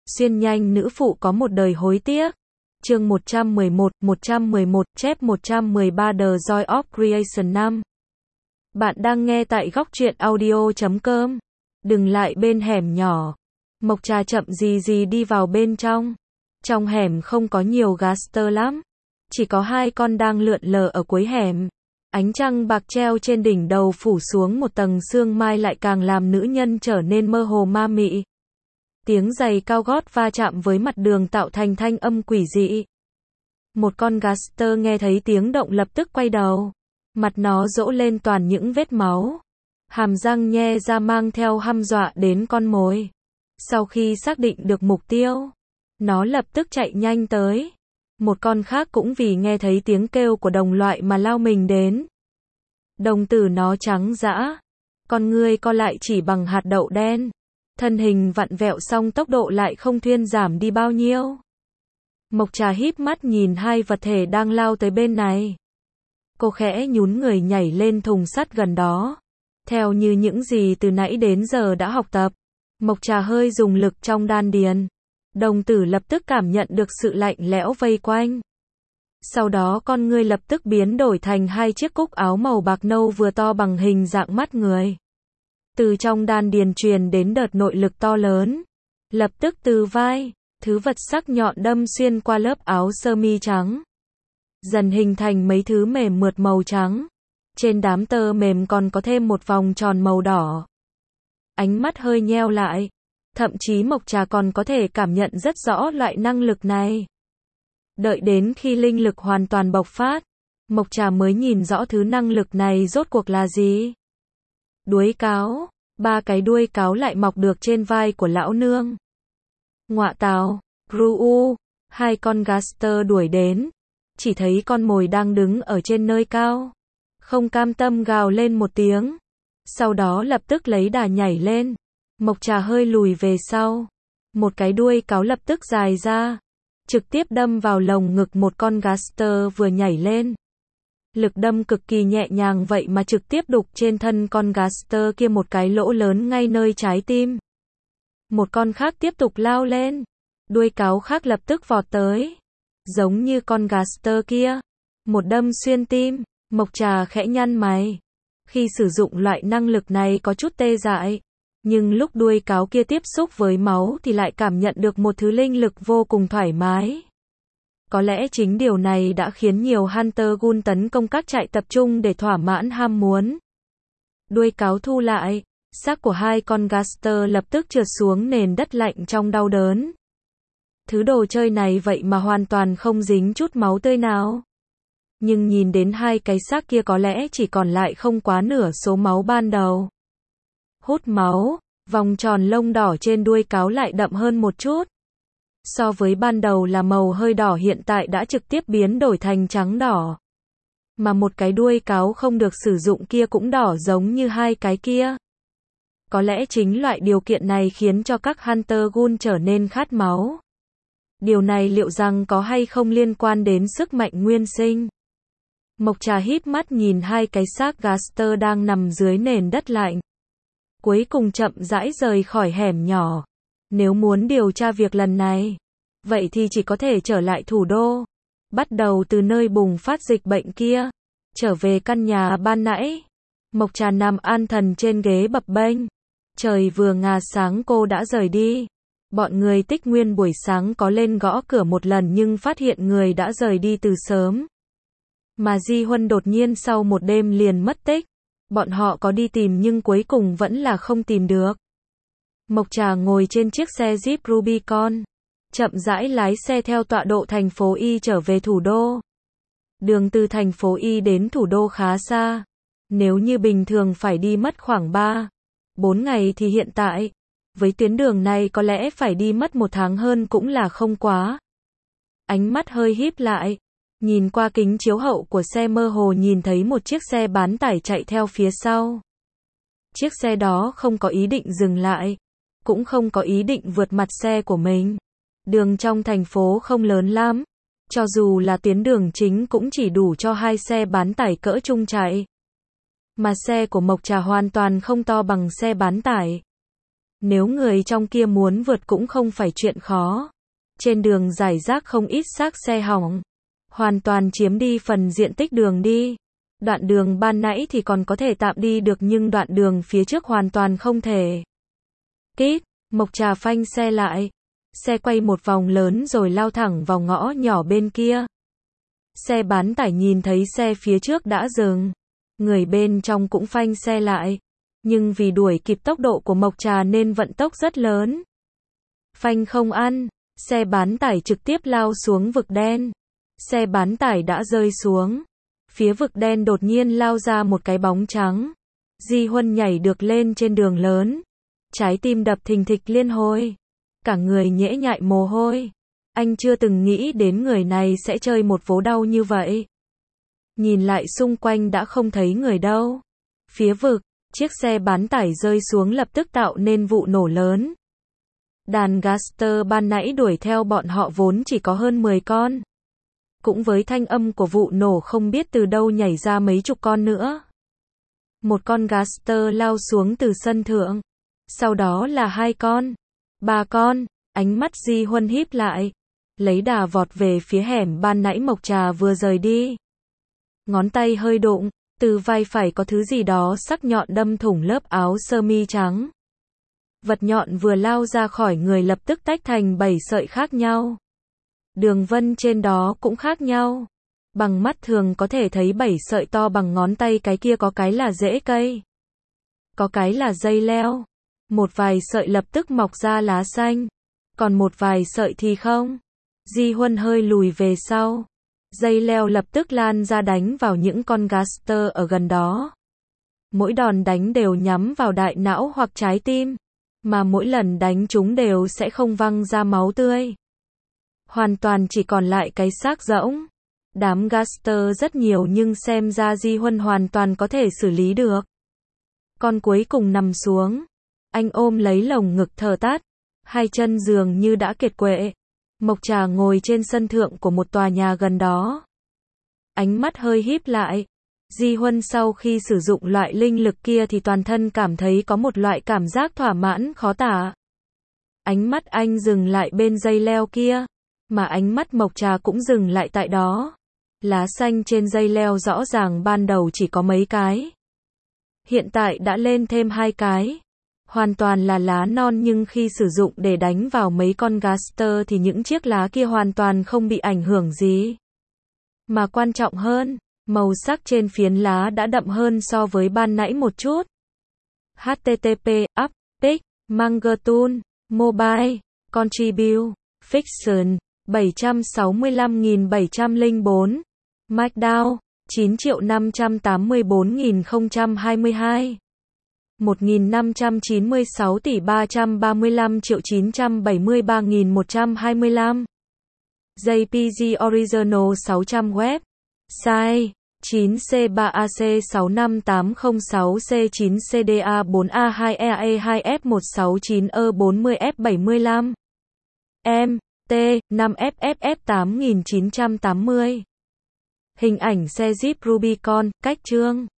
Xuyên nhanh nữ phụ có một đời hối tiếc. Chương 111, chép 113 The Joy of Creation 5. Bạn đang nghe tại góc truyện audio.com. Đừng lại bên hẻm nhỏ. Mộc Trà chậm gì đi vào bên trong. Trong hẻm không có nhiều gaster lắm. Chỉ có hai con đang lượn lờ ở cuối hẻm. Ánh trăng bạc treo trên đỉnh đầu phủ xuống một tầng sương mai lại càng làm nữ nhân trở nên mơ hồ ma mị. Tiếng giày cao gót va chạm với mặt đường tạo thành thanh âm quỷ dị. Một con gaster nghe thấy tiếng động lập tức quay đầu. Mặt nó rỗ lên toàn những vết máu. Hàm răng nhe ra mang theo hăm dọa đến con mồi. Sau khi xác định được mục tiêu, nó lập tức chạy nhanh tới. Một con khác cũng vì nghe thấy tiếng kêu của đồng loại mà lao mình đến. Đồng tử nó trắng dã. Con ngươi co lại chỉ bằng hạt đậu đen. Thân hình vặn vẹo xong tốc độ lại không thuyên giảm đi bao nhiêu. Mộc Trà híp mắt nhìn hai vật thể đang lao tới bên này. Cô khẽ nhún người nhảy lên thùng sắt gần đó. Theo như những gì từ nãy đến giờ đã học tập, Mộc Trà hơi dùng lực trong đan điền. Đồng tử lập tức cảm nhận được sự lạnh lẽo vây quanh. Sau đó con ngươi lập tức biến đổi thành hai chiếc cúc áo màu bạc nâu vừa to bằng hình dạng mắt người. Từ trong đan điền truyền đến đợt nội lực to lớn. Lập tức từ vai, thứ vật sắc nhọn đâm xuyên qua lớp áo sơ mi trắng. Dần hình thành mấy thứ mềm mượt màu trắng. Trên đám tơ mềm còn có thêm một vòng tròn màu đỏ. Ánh mắt hơi nheo lại. Thậm chí Mộc Trà còn có thể cảm nhận rất rõ loại năng lực này. Đợi đến khi linh lực hoàn toàn bộc phát, Mộc Trà mới nhìn rõ thứ năng lực này rốt cuộc là gì. Đuôi cáo, ba cái đuôi cáo lại mọc được trên vai của lão nương. Ngọa tào, Gru, hai con gaster đuổi đến, chỉ thấy con mồi đang đứng ở trên nơi cao. Không cam tâm gào lên một tiếng, sau đó lập tức lấy đà nhảy lên. Mộc Trà hơi lùi về sau, một cái đuôi cáo lập tức dài ra, trực tiếp đâm vào lồng ngực một con gaster vừa nhảy lên. Lực đâm cực kỳ nhẹ nhàng vậy mà trực tiếp đục trên thân con gaster kia một cái lỗ lớn ngay nơi trái tim. Một con khác tiếp tục lao lên, đuôi cáo khác lập tức vọt tới, giống như con gaster kia, một đâm xuyên tim. Mộc Trà khẽ nhăn mày. Khi sử dụng loại năng lực này có chút tê dại, nhưng lúc đuôi cáo kia tiếp xúc với máu thì lại cảm nhận được một thứ linh lực vô cùng thoải mái. Có lẽ chính điều này đã khiến nhiều Hunter Gun tấn công các trại tập trung để thỏa mãn ham muốn. Đuôi cáo thu lại, xác của hai con gaster lập tức trượt xuống nền đất lạnh trong đau đớn. Thứ đồ chơi này vậy mà hoàn toàn không dính chút máu tươi nào. Nhưng nhìn đến hai cái xác kia có lẽ chỉ còn lại không quá nửa số máu ban đầu. Hút máu, vòng tròn lông đỏ trên đuôi cáo lại đậm hơn một chút. So với ban đầu là màu hơi đỏ hiện tại đã trực tiếp biến đổi thành trắng đỏ. Mà một cái đuôi cáo không được sử dụng kia cũng đỏ giống như hai cái kia. Có lẽ chính loại điều kiện này khiến cho các Hunter Gun trở nên khát máu. Điều này liệu rằng có hay không liên quan đến sức mạnh nguyên sinh? Mộc Trà híp mắt nhìn hai cái xác gaster đang nằm dưới nền đất lạnh. Cuối cùng chậm rãi rời khỏi hẻm nhỏ. Nếu muốn điều tra việc lần này, vậy thì chỉ có thể trở lại thủ đô. Bắt đầu từ nơi bùng phát dịch bệnh kia. Trở về căn nhà ban nãy. Mộc Trà nằm an thần trên ghế bập bênh. Trời vừa ngà sáng cô đã rời đi. Bọn người Tích Nguyên buổi sáng có lên gõ cửa một lần nhưng phát hiện người đã rời đi từ sớm. Mà Di Huân đột nhiên sau một đêm liền mất tích. Bọn họ có đi tìm nhưng cuối cùng vẫn là không tìm được. Mộc Trà ngồi trên chiếc xe Jeep Rubicon, chậm rãi lái xe theo tọa độ thành phố Y trở về thủ đô. Đường từ thành phố Y đến thủ đô khá xa. Nếu như bình thường phải đi mất khoảng 3-4 ngày thì hiện tại, với tuyến đường này có lẽ phải đi mất 1 tháng hơn cũng là không quá. Ánh mắt hơi híp lại. Nhìn qua kính chiếu hậu của xe mơ hồ nhìn thấy một chiếc xe bán tải chạy theo phía sau. Chiếc xe đó không có ý định dừng lại, cũng không có ý định vượt mặt xe của mình. Đường trong thành phố không lớn lắm, cho dù là tuyến đường chính cũng chỉ đủ cho hai xe bán tải cỡ trung chạy. Mà xe của Mộc Trà hoàn toàn không to bằng xe bán tải. Nếu người trong kia muốn vượt cũng không phải chuyện khó. Trên đường rải rác không ít xác xe hỏng. Hoàn toàn chiếm đi phần diện tích đường đi. Đoạn đường ban nãy thì còn có thể tạm đi được nhưng đoạn đường phía trước hoàn toàn không thể. Kít, Mộc Trà phanh xe lại. Xe quay một vòng lớn rồi lao thẳng vào ngõ nhỏ bên kia. Xe bán tải nhìn thấy xe phía trước đã dừng. Người bên trong cũng phanh xe lại. Nhưng vì đuổi kịp tốc độ của Mộc Trà nên vận tốc rất lớn. Phanh không ăn, xe bán tải trực tiếp lao xuống vực đen. Xe bán tải đã rơi xuống. Phía vực đen đột nhiên lao ra một cái bóng trắng. Di Huân nhảy được lên trên đường lớn. Trái tim đập thình thịch liên hồi. Cả người nhễ nhại mồ hôi. Anh chưa từng nghĩ đến người này sẽ chơi một vố đau như vậy. Nhìn lại xung quanh đã không thấy người đâu. Phía vực, chiếc xe bán tải rơi xuống lập tức tạo nên vụ nổ lớn. Đàn gangster ban nãy đuổi theo bọn họ vốn chỉ có hơn 10 con. Cũng với thanh âm của vụ nổ không biết từ đâu nhảy ra mấy chục con nữa. Một con gangster lao xuống từ sân thượng. Sau đó là 2 con, 3 con, ánh mắt Di Huân híp lại. Lấy đà vọt về phía hẻm ban nãy Mộc Trà vừa rời đi. Ngón tay hơi đụng, từ vai phải có thứ gì đó sắc nhọn đâm thủng lớp áo sơ mi trắng. Vật nhọn vừa lao ra khỏi người lập tức tách thành 7 sợi khác nhau. Đường vân trên đó cũng khác nhau. Bằng mắt thường có thể thấy 7 sợi to bằng ngón tay, cái kia có cái là rễ cây. Có cái là dây leo. Một vài sợi lập tức mọc ra lá xanh. Còn một vài sợi thì không. Di Huân hơi lùi về sau. Dây leo lập tức lan ra đánh vào những con gangster ở gần đó. Mỗi đòn đánh đều nhắm vào đại não hoặc trái tim. Mà mỗi lần đánh chúng đều sẽ không văng ra máu tươi. Hoàn toàn chỉ còn lại cái xác rỗng. Đám gangster rất nhiều nhưng xem ra Di Huân hoàn toàn có thể xử lý được. Con cuối cùng nằm xuống. Anh ôm lấy lồng ngực thở tát. Hai chân dường như đã kiệt quệ. Mộc Trà ngồi trên sân thượng của một tòa nhà gần đó. Ánh mắt hơi híp lại. Di Huân sau khi sử dụng loại linh lực kia thì toàn thân cảm thấy có một loại cảm giác thỏa mãn khó tả. Ánh mắt anh dừng lại bên dây leo kia. Mà ánh mắt Mộc Trà cũng dừng lại tại đó. Lá xanh trên dây leo rõ ràng ban đầu chỉ có mấy cái. Hiện tại đã lên thêm 2 cái. Hoàn toàn là lá non nhưng khi sử dụng để đánh vào mấy con gangster thì những chiếc lá kia hoàn toàn không bị ảnh hưởng gì. Mà quan trọng hơn, màu sắc trên phiến lá đã đậm hơn so với ban nãy một chút. HTTP, Up, Pic, Manga Tool, Mobile, Contribute, Fiction, 765.704. Markdown, 9.584.022. 1.596 tỷ 335.973.125. JPG Original 600 web. Size 9C3AC65806C9CDA4A2EE2F169E40F75. M, T, 5FFF 8980. Hình ảnh xe Jeep Rubicon, cách chương.